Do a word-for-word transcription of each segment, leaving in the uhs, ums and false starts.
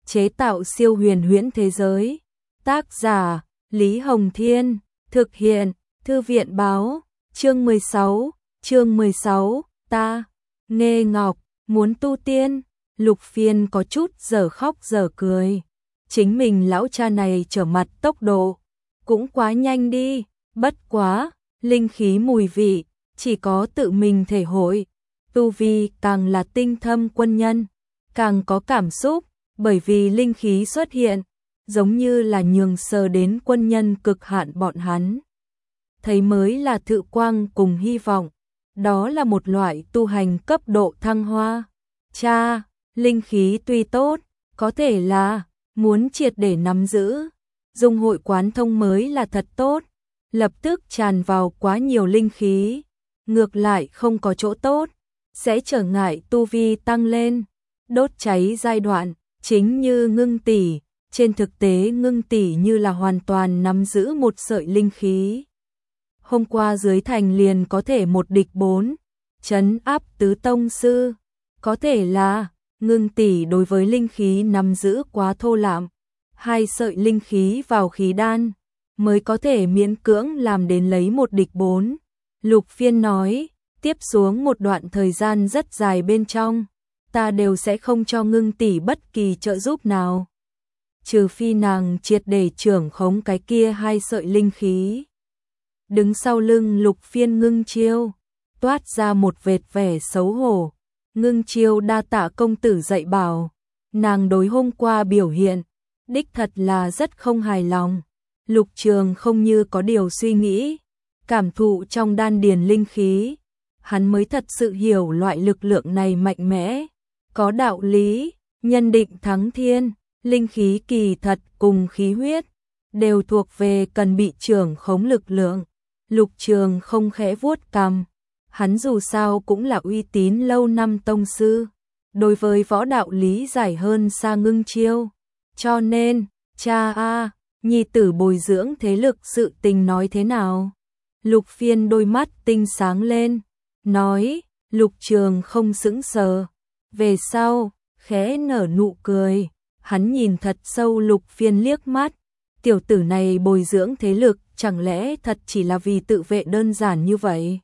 chế tạo siêu huyền huyễn thế giới. Tác giả Lý Hồng Thiên, thực hiện Thư viện Báo. Chương mười sáu, chương mười sáu, ta, Nghê Ngọc, muốn tu tiên. Lục Phiên có chút dở khóc dở cười. Chính mình lão cha này trở mặt tốc độ cũng quá nhanh đi, bất quá, linh khí mùi vị, chỉ có tự mình thể hội. Tu vi càng là tinh thâm quân nhân, càng có cảm xúc, bởi vì linh khí xuất hiện, giống như là nhường sờ đến quân nhân cực hạn bọn hắn. Thấy mới là thự quang cùng hy vọng, đó là một loại tu hành cấp độ thăng hoa. Cha, linh khí tuy tốt, có thể là muốn triệt để nắm giữ, dùng hội quán thông mới là thật tốt, lập tức tràn vào quá nhiều linh khí, ngược lại không có chỗ tốt, sẽ trở ngại tu vi tăng lên. Đốt cháy giai đoạn, chính như Ngưng tỷ, trên thực tế Ngưng tỷ như là hoàn toàn nắm giữ một sợi linh khí. Hôm qua dưới thành liền có thể một địch bốn, trấn áp tứ tông sư, có thể là Ngưng tỷ đối với linh khí nắm giữ quá thô lạm, hai sợi linh khí vào khí đan mới có thể miễn cưỡng làm đến lấy một địch bốn. Lục Phiên nói, tiếp xuống một đoạn thời gian rất dài bên trong, ta đều sẽ không cho Ngưng tỷ bất kỳ trợ giúp nào, trừ phi nàng triệt để trưởng khống cái kia hai sợi linh khí. Đứng sau lưng Lục Phiên Ngưng Chiêu, toát ra một vệt vẻ xấu hổ. Ngưng Chiêu đa tạ công tử dạy bảo, nàng đối hôm qua biểu hiện, đích thật là rất không hài lòng. Lục Trường không như có điều suy nghĩ, cảm thụ trong đan điền linh khí, hắn mới thật sự hiểu loại lực lượng này mạnh mẽ, có đạo lý, nhân định thắng thiên, linh khí kỳ thật cùng khí huyết, đều thuộc về cần bị trưởng khống lực lượng. Lục Trường không khẽ vuốt cằm. Hắn dù sao cũng là uy tín lâu năm tông sư, đối với võ đạo lý giải hơn xa Ngưng Chiêu. Cho nên, cha a, nhi tử bồi dưỡng thế lực sự tình nói thế nào? Lục Phiên đôi mắt tinh sáng lên, nói. Lục Trường không sững sờ, về sau, khẽ nở nụ cười, hắn nhìn thật sâu Lục Phiên liếc mắt, tiểu tử này bồi dưỡng thế lực chẳng lẽ thật chỉ là vì tự vệ đơn giản như vậy?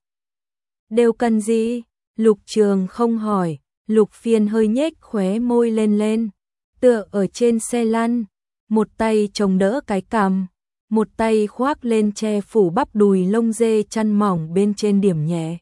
Đều cần gì? Lục Trường không hỏi. Lục Phiên hơi nhếch khóe môi lên lên, tựa ở trên xe lăn, một tay chống đỡ cái cằm, một tay khoác lên che phủ bắp đùi lông dê chăn mỏng bên trên điểm nhẹ.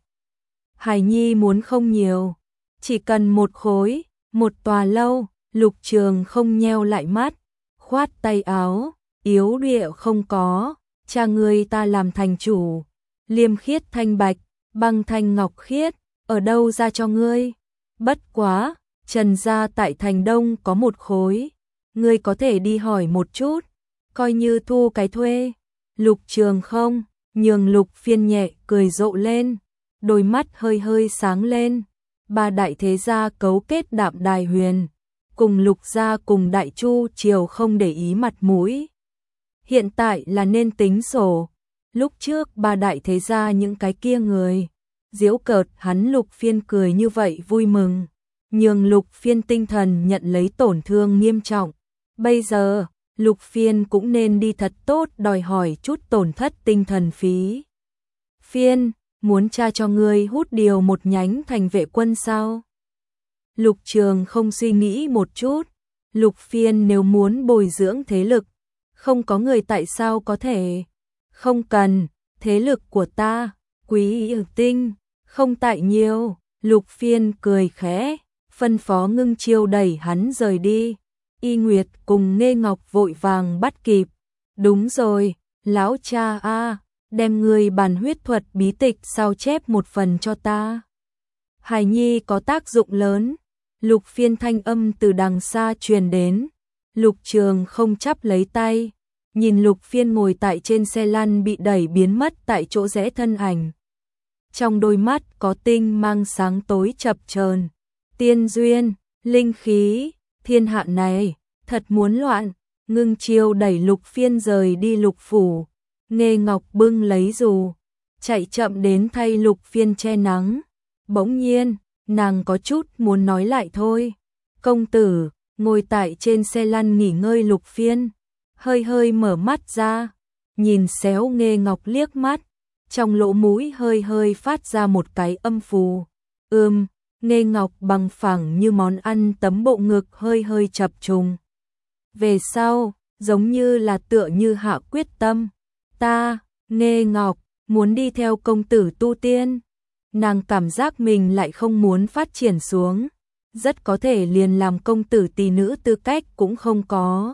Hải nhi muốn không nhiều, chỉ cần một khối, một tòa lâu. Lục Trường không nheo lại mắt, khoát tay áo, yếu điệu không có, cha ngươi ta làm thành chủ, liêm khiết thanh bạch, băng thanh ngọc khiết, ở đâu ra cho ngươi? Bất quá, Trần gia tại thành Đông có một khối, ngươi có thể đi hỏi một chút, coi như thu cái thuê. Lục Trường không, nhường Lục Phiên nhẹ cười rộ lên, đôi mắt hơi hơi sáng lên. Ba đại thế gia cấu kết Đạm Đài Huyền, cùng Lục gia cùng Đại Chu Triều không để ý mặt mũi. Hiện tại là nên tính sổ. Lúc trước ba đại thế gia những cái kia người giễu cợt hắn, Lục Phiên cười như vậy vui mừng, nhường Lục Phiên tinh thần nhận lấy tổn thương nghiêm trọng. Bây giờ, Lục Phiên cũng nên đi thật tốt đòi hỏi chút tổn thất tinh thần phí. Phiên, muốn cha cho ngươi hút điều một nhánh thành vệ quân sao? Lục Trường không suy nghĩ một chút, Lục Phiên nếu muốn bồi dưỡng thế lực, không có người tại sao có thể? Không cần, thế lực của ta, quý yêu tinh, không tại nhiều. Lục Phiên cười khẽ, phân phó Ngưng Chiêu đẩy hắn rời đi. Y Nguyệt cùng Nghê Ngọc vội vàng bắt kịp. Đúng rồi, lão cha a, đem người bản huyết thuật bí tịch sao chép một phần cho ta. Hải nhi có tác dụng lớn. Lục Phiên thanh âm từ đằng xa truyền đến. Lục Trường không chắp lấy tay, nhìn Lục Phiên ngồi tại trên xe lăn bị đẩy biến mất tại chỗ rẽ thân ảnh. Trong đôi mắt có tinh mang sáng tối chập chờn. Tiên duyên, linh khí, thiên hạ này, thật muốn loạn. Ngưng Chiêu đẩy Lục Phiên rời đi Lục phủ. Nghê Ngọc bưng lấy dù, chạy chậm đến thay Lục Phiên che nắng. Bỗng nhiên, nàng có chút muốn nói lại thôi. Công tử, ngồi tại trên xe lăn nghỉ ngơi Lục Phiên, hơi hơi mở mắt ra, nhìn xéo Nghê Ngọc liếc mắt, trong lỗ mũi hơi hơi phát ra một cái âm phù. Ưm, Nghê Ngọc bằng phẳng như món ăn tấm bộ ngực hơi hơi chập trùng. Về sau, giống như là tựa như hạ quyết tâm, ta, Nghê Ngọc, muốn đi theo công tử tu tiên. Nàng cảm giác mình lại không muốn phát triển xuống, rất có thể liền làm công tử tỷ nữ tư cách cũng không có.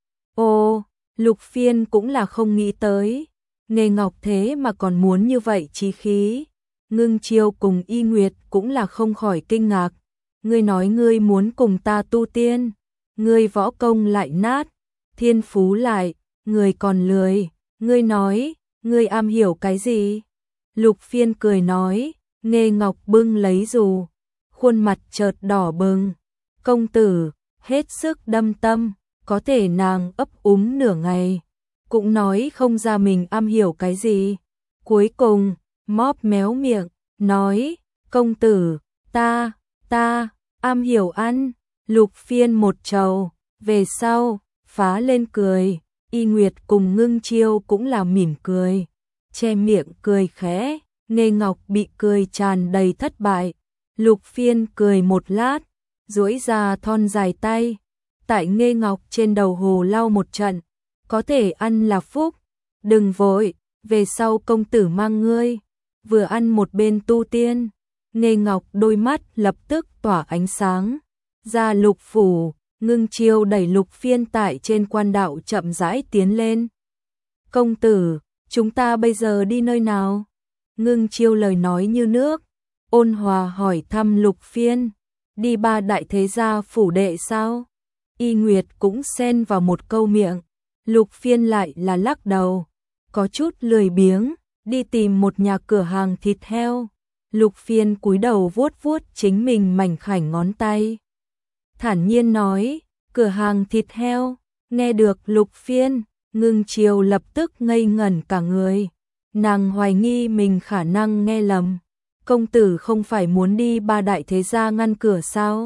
Ô, Lục Phiên cũng là không nghĩ tới, Nghê Ngọc thế mà còn muốn như vậy chí khí. Ngưng Chiêu cùng Y Nguyệt cũng là không khỏi kinh ngạc. Ngươi nói ngươi muốn cùng ta tu tiên, ngươi võ công lại nát, thiên phú lại, ngươi còn lười, ngươi nói, ngươi am hiểu cái gì? Lục Phiên cười nói, Nghê Ngọc bưng lấy dù, khuôn mặt chợt đỏ bừng. Công tử, hết sức đâm tâm, có thể nàng ấp úng nửa ngày, cũng nói không ra mình am hiểu cái gì. Cuối cùng, móp méo miệng, nói, công tử, ta, ta, am hiểu ăn. Lục Phiên một trầu, về sau, phá lên cười, Y Nguyệt cùng Ngưng Chiêu cũng là mỉm cười, che miệng cười khẽ. Nghê Ngọc bị cười tràn đầy thất bại. Lục Phiên cười một lát, duỗi ra thon dài tay, tại Nghê Ngọc trên đầu hồ lau một trận. Có thể ăn là phúc, đừng vội, về sau công tử mang ngươi, vừa ăn một bên tu tiên. Nghê Ngọc đôi mắt lập tức tỏa ánh sáng. Ra Lục phủ, Ngưng Chiêu đẩy Lục Phiên tại trên quan đạo chậm rãi tiến lên. Công tử, chúng ta bây giờ đi nơi nào? Ngưng Chiêu lời nói như nước, ôn hòa hỏi thăm Lục Phiên, đi ba đại thế gia phủ đệ sao? Y Nguyệt cũng xen vào một câu miệng, Lục Phiên lại là lắc đầu, có chút lười biếng, đi tìm một nhà cửa hàng thịt heo. Lục Phiên cúi đầu vuốt vuốt chính mình mảnh khảnh ngón tay, thản nhiên nói, cửa hàng thịt heo. Nghe được Lục Phiên, Ngưng Chiêu lập tức ngây ngẩn cả người. Nàng hoài nghi mình khả năng nghe lầm. Công tử không phải muốn đi ba đại thế gia ngăn cửa sao?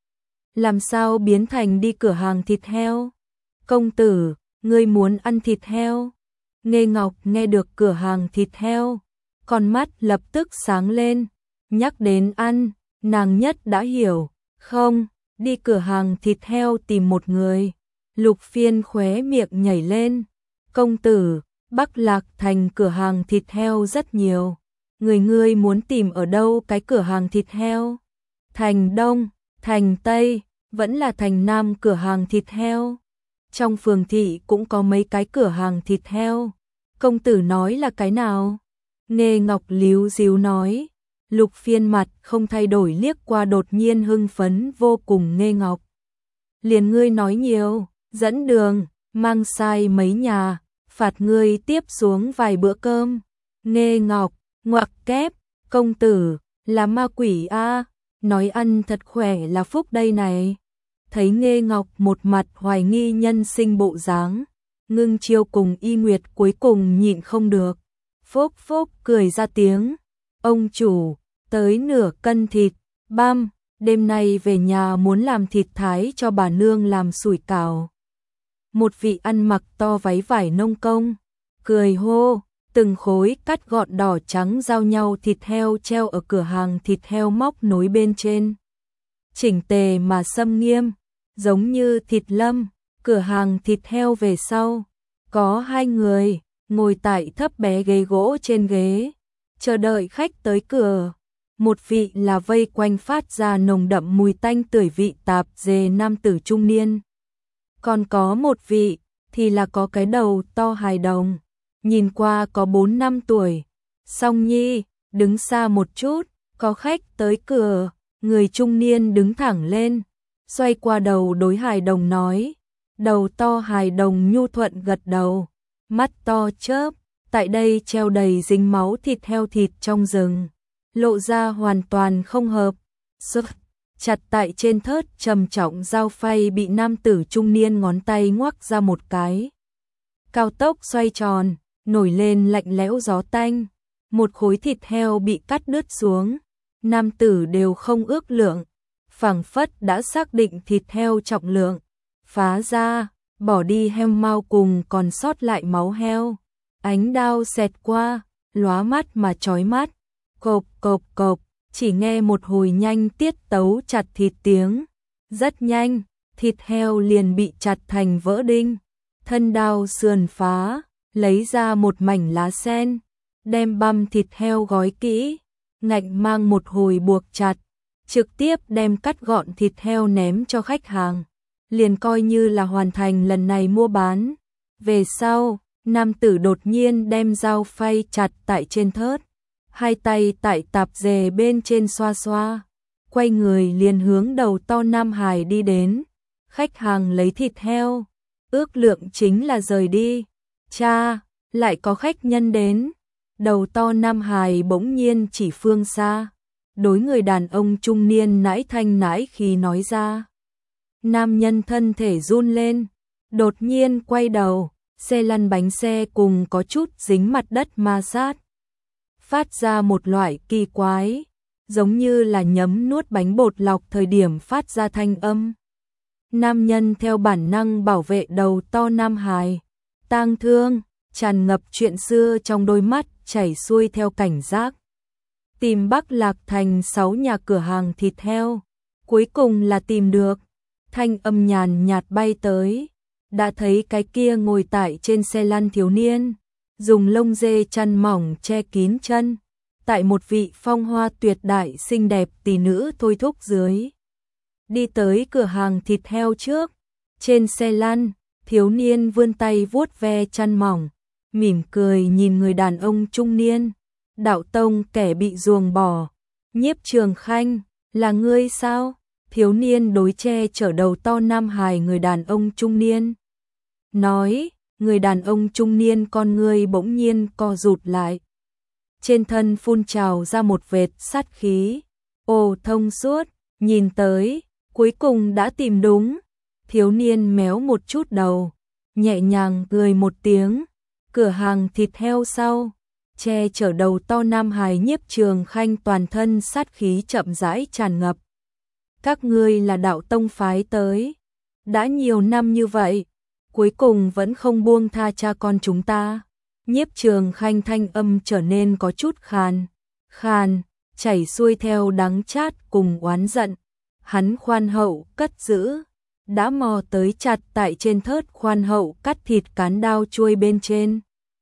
Làm sao biến thành đi cửa hàng thịt heo? Công tử, ngươi muốn ăn thịt heo? Nghê Ngọc nghe được cửa hàng thịt heo, con mắt lập tức sáng lên. Nhắc đến ăn, nàng nhất đã hiểu. Không, đi cửa hàng thịt heo tìm một người. Lục Phiên khóe miệng nhảy lên. Công tử, Bắc Lạc Thành cửa hàng thịt heo rất nhiều. Người ngươi muốn tìm ở đâu cái cửa hàng thịt heo? Thành Đông, Thành Tây, vẫn là Thành Nam cửa hàng thịt heo. Trong phường thị cũng có mấy cái cửa hàng thịt heo. Công tử nói là cái nào? Nghê Ngọc líu díu nói. Lục Phiên mặt không thay đổi liếc qua đột nhiên hưng phấn vô cùng Nghê Ngọc. Liền ngươi nói nhiều, dẫn đường, mang sai mấy nhà, phạt ngươi tiếp xuống vài bữa cơm. Nghê Ngọc, ngoặc kép, công tử, là ma quỷ a, nói ăn thật khỏe là phúc đây này. Thấy Nghê Ngọc một mặt hoài nghi nhân sinh bộ dáng, Ngưng Chiêu cùng Y Nguyệt cuối cùng nhịn không được, phốc phốc cười ra tiếng. Ông chủ, tới nửa cân thịt, băm, đêm nay về nhà muốn làm thịt thái cho bà nương làm sủi cảo. Một vị ăn mặc to váy vải nông công, cười hô, từng khối cắt gọn đỏ trắng giao nhau thịt heo treo ở cửa hàng thịt heo móc nối bên trên. Chỉnh tề mà xâm nghiêm, giống như thịt lâm. Cửa hàng thịt heo về sau, có hai người, ngồi tại thấp bé ghế gỗ trên ghế, chờ đợi khách tới cửa. Một vị là vây quanh phát ra nồng đậm mùi tanh tưởi vị tạp dề nam tử trung niên. Còn có một vị, thì là có cái đầu to hài đồng, nhìn qua có bốn năm tuổi. Song Nhi, đứng xa một chút, có khách tới cửa. Người trung niên đứng thẳng lên, xoay qua đầu đối hài đồng nói. Đầu to hài đồng nhu thuận gật đầu, mắt to chớp, tại đây treo đầy dính máu thịt heo thịt trong rừng, lộ ra hoàn toàn không hợp. Sức chặt tại trên thớt trầm trọng dao phay bị nam tử trung niên ngón tay ngoắc ra một cái. Cao tốc xoay tròn, nổi lên lạnh lẽo gió tanh, một khối thịt heo bị cắt đứt xuống, nam tử đều không ước lượng, phảng phất đã xác định thịt heo trọng lượng, phá ra, bỏ đi heo mao cùng còn sót lại máu heo. Ánh đao xẹt qua, lóa mắt mà chói mắt. Cộp cộp cộp, chỉ nghe một hồi nhanh tiết tấu chặt thịt tiếng. Rất nhanh, thịt heo liền bị chặt thành vỡ đinh. Thân đao sườn phá, lấy ra một mảnh lá sen, đem băm thịt heo gói kỹ, ngạnh mang một hồi buộc chặt, trực tiếp đem cắt gọn thịt heo ném cho khách hàng, liền coi như là hoàn thành lần này mua bán. Về sau, nam tử đột nhiên đem dao phay chặt tại trên thớt, hai tay tại tạp dề bên trên xoa xoa, quay người liền hướng đầu to Nam Hải đi đến. Khách hàng lấy thịt heo, ước lượng chính là rời đi. Cha, lại có khách nhân đến. Đầu to Nam Hải bỗng nhiên chỉ phương xa, đối người đàn ông trung niên nãi thanh nãi khí nói ra. Nam nhân thân thể run lên, đột nhiên quay đầu, xe lăn bánh xe cùng có chút dính mặt đất ma sát, phát ra một loại kỳ quái, giống như là nhấm nuốt bánh bột lọc thời điểm phát ra thanh âm. Nam nhân theo bản năng bảo vệ đầu to Nam Hải, tang thương, tràn ngập chuyện xưa trong đôi mắt chảy xuôi theo cảnh giác. Tìm Bắc Lạc Thành sáu nhà cửa hàng thịt heo, cuối cùng là tìm được. Thanh âm nhàn nhạt bay tới, đã thấy cái kia ngồi tại trên xe lăn thiếu niên, dùng lông dê chăn mỏng che kín chân, tại một vị phong hoa tuyệt đại xinh đẹp tỷ nữ thôi thúc dưới. Đi tới cửa hàng thịt heo trước, trên xe lăn, thiếu niên vươn tay vuốt ve chăn mỏng, mỉm cười nhìn người đàn ông trung niên. Đạo tông kẻ bị ruồng bỏ, Nhiếp Trường Khanh, là ngươi sao? Thiếu niên đối che chở đầu to Nam Hải người đàn ông trung niên. Nói, người đàn ông trung niên con ngươi bỗng nhiên co rụt lại. Trên thân phun trào ra một vệt sát khí. Ồ thông suốt, nhìn tới, cuối cùng đã tìm đúng. Thiếu niên méo một chút đầu, nhẹ nhàng cười một tiếng. Cửa hàng thịt heo sau, che chở đầu to Nam Hải Nhiếp Trường Khanh toàn thân sát khí chậm rãi tràn ngập. Các ngươi là đạo tông phái tới, đã nhiều năm như vậy, cuối cùng vẫn không buông tha cha con chúng ta. Nhiếp Trường Khanh thanh âm trở nên có chút khàn, khàn, chảy xuôi theo đắng chát cùng oán giận. Hắn khoan hậu cất giữ, đã mò tới chặt tại trên thớt khoan hậu cắt thịt cán đao chuôi bên trên.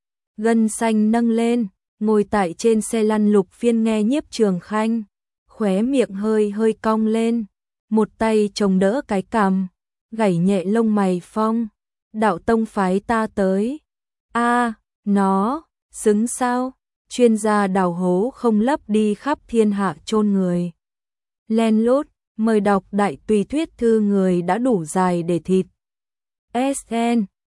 Gân xanh nâng lên, ngồi tại trên xe lăn Lục Phiên nghe Nhiếp Trường Khanh, khóe miệng hơi hơi cong lên, một tay chống đỡ cái cằm, gảy nhẹ lông mày phong. Đạo tông phái ta tới. A, nó, xứng sao? Chuyên gia đào hố không lấp đi khắp thiên hạ chôn người. Len lút, mời đọc đại tùy thuyết thư người đã đủ dài để thịt. ét en